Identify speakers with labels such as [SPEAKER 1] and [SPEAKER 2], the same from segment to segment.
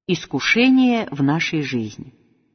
[SPEAKER 1] Искушение в нашей жизни.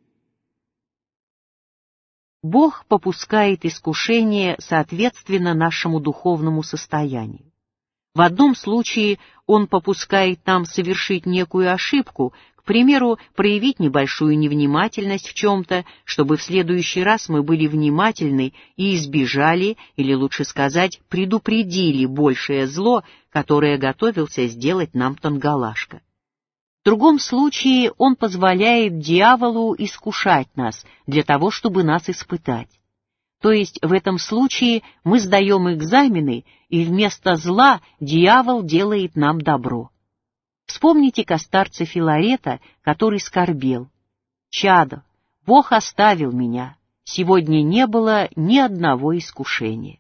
[SPEAKER 1] Бог попускает искушение соответственно нашему духовному состоянию. В одном случае Он попускает нам совершить некую ошибку, к примеру, проявить небольшую невнимательность в чем-то, чтобы в следующий раз мы были внимательны и избежали, или лучше сказать, предупредили большее зло, которое готовился сделать нам Тангалашка. В другом случае Он позволяет дьяволу искушать нас для того, чтобы нас испытать. То есть в этом случае мы сдаем экзамены, и вместо зла дьявол делает нам добро. Вспомните-ка старца Филарета, который скорбел. «Чадо, Бог оставил меня, сегодня не было ни одного искушения».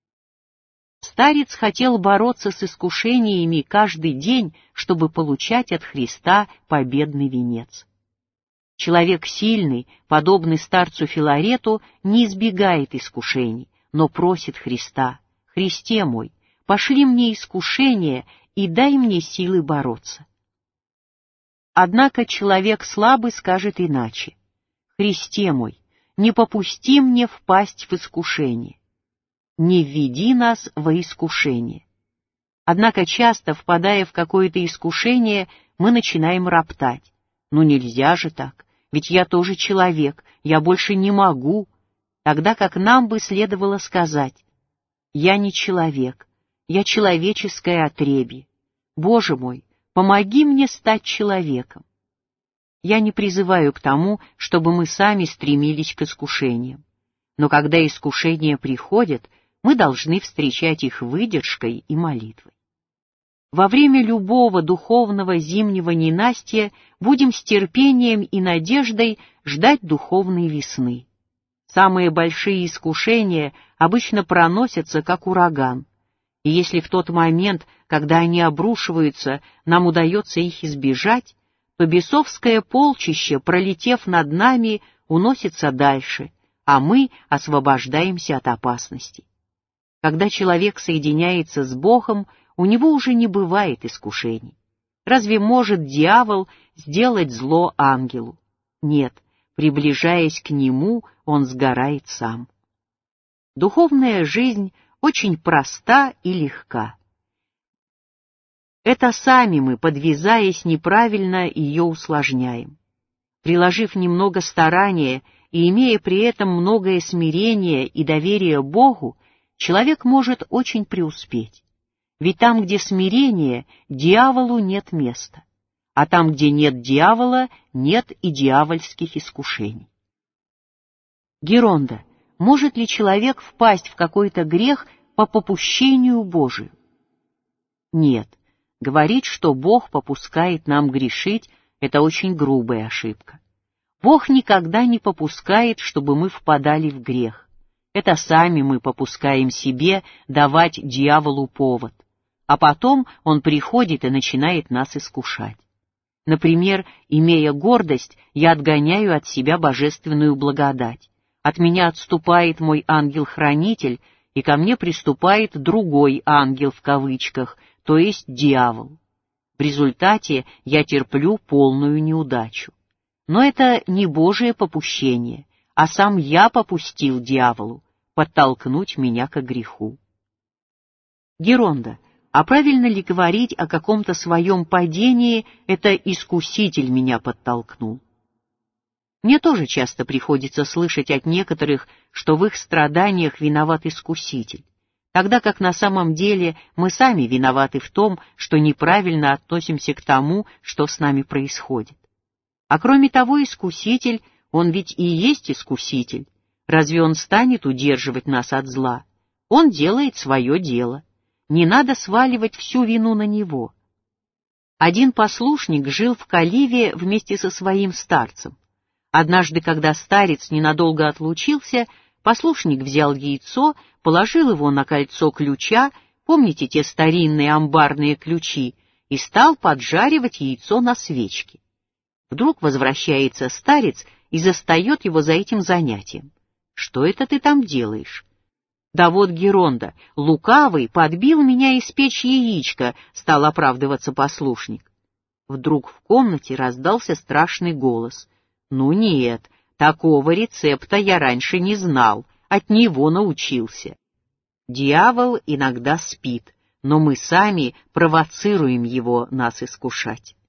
[SPEAKER 1] Старец хотел бороться с искушениями каждый день, чтобы получать от Христа победный венец. Человек сильный, подобный старцу Филарету, не избегает искушений, но просит Христа: «Христе мой, пошли мне искушения и дай мне силы бороться». Однако человек слабый скажет иначе: «Христе мой, не попусти мне впасть в искушение. Не введи нас во искушение». Однако часто, впадая в какое-то искушение, мы начинаем роптать. «Ну нельзя же так, ведь я тоже человек, я больше не могу». Тогда как нам бы следовало сказать: «Я не человек, я человеческое отребье. Боже мой, помоги мне стать человеком». Я не призываю к тому, чтобы мы сами стремились к искушениям. Но когда искушения приходят, мы должны встречать их выдержкой и молитвой. Во время любого духовного зимнего ненастья будем с терпением и надеждой ждать духовной весны. Самые большие искушения обычно проносятся, как ураган. И если в тот момент, когда они обрушиваются, нам удается их избежать, то бесовское полчище, пролетев над нами, уносится дальше, а мы освобождаемся от опасностей. Когда человек соединяется с Богом, у него уже не бывает искушений. Разве может дьявол сделать зло ангелу? Нет, приближаясь к нему, он сгорает сам. Духовная жизнь очень проста и легка. Это сами мы, подвязаясь неправильно, ее усложняем. Приложив немного старания и имея при этом многое смирение и доверие Богу, человек может очень преуспеть. Ведь там, где смирение, дьяволу нет места, а там, где нет дьявола, нет и дьявольских искушений. Геронда, может ли человек впасть в какой-то грех по попущению Божию? Нет. Говорить, что Бог попускает нам грешить, это очень грубая ошибка. Бог никогда не попускает, чтобы мы впадали в грех. Это сами мы попускаем себе давать дьяволу повод, а потом он приходит и начинает нас искушать. Например, имея гордость, я отгоняю от себя божественную благодать. От меня отступает мой ангел-хранитель, и ко мне приступает другой ангел в кавычках, то есть дьявол. В результате я терплю полную неудачу. Но это не Божие попущение, а сам я попустил дьяволу подтолкнуть меня ко греху. Геронда, а правильно ли говорить о каком-то своем падении, это искуситель меня подтолкнул? Мне тоже часто приходится слышать от некоторых, что в их страданиях виноват искуситель, тогда как на самом деле мы сами виноваты в том, что неправильно относимся к тому, что с нами происходит. А кроме того, искуситель, он ведь и есть искуситель. Разве он станет удерживать нас от зла? Он делает свое дело. Не надо сваливать всю вину на него. Один послушник жил в Каливе вместе со своим старцем. Однажды, когда старец ненадолго отлучился, послушник взял яйцо, положил его на кольцо ключа, помните те старинные амбарные ключи, и стал поджаривать яйцо на свечке. Вдруг возвращается старец и застает его за этим занятием. «Что это ты там делаешь?» «Да вот, Геронда, лукавый подбил меня испечь яичко», — стал оправдываться послушник. Вдруг в комнате раздался страшный голос. «Ну нет, такого рецепта я раньше не знал, от него научился». Дьявол иногда спит, но мы сами провоцируем его нас искушать.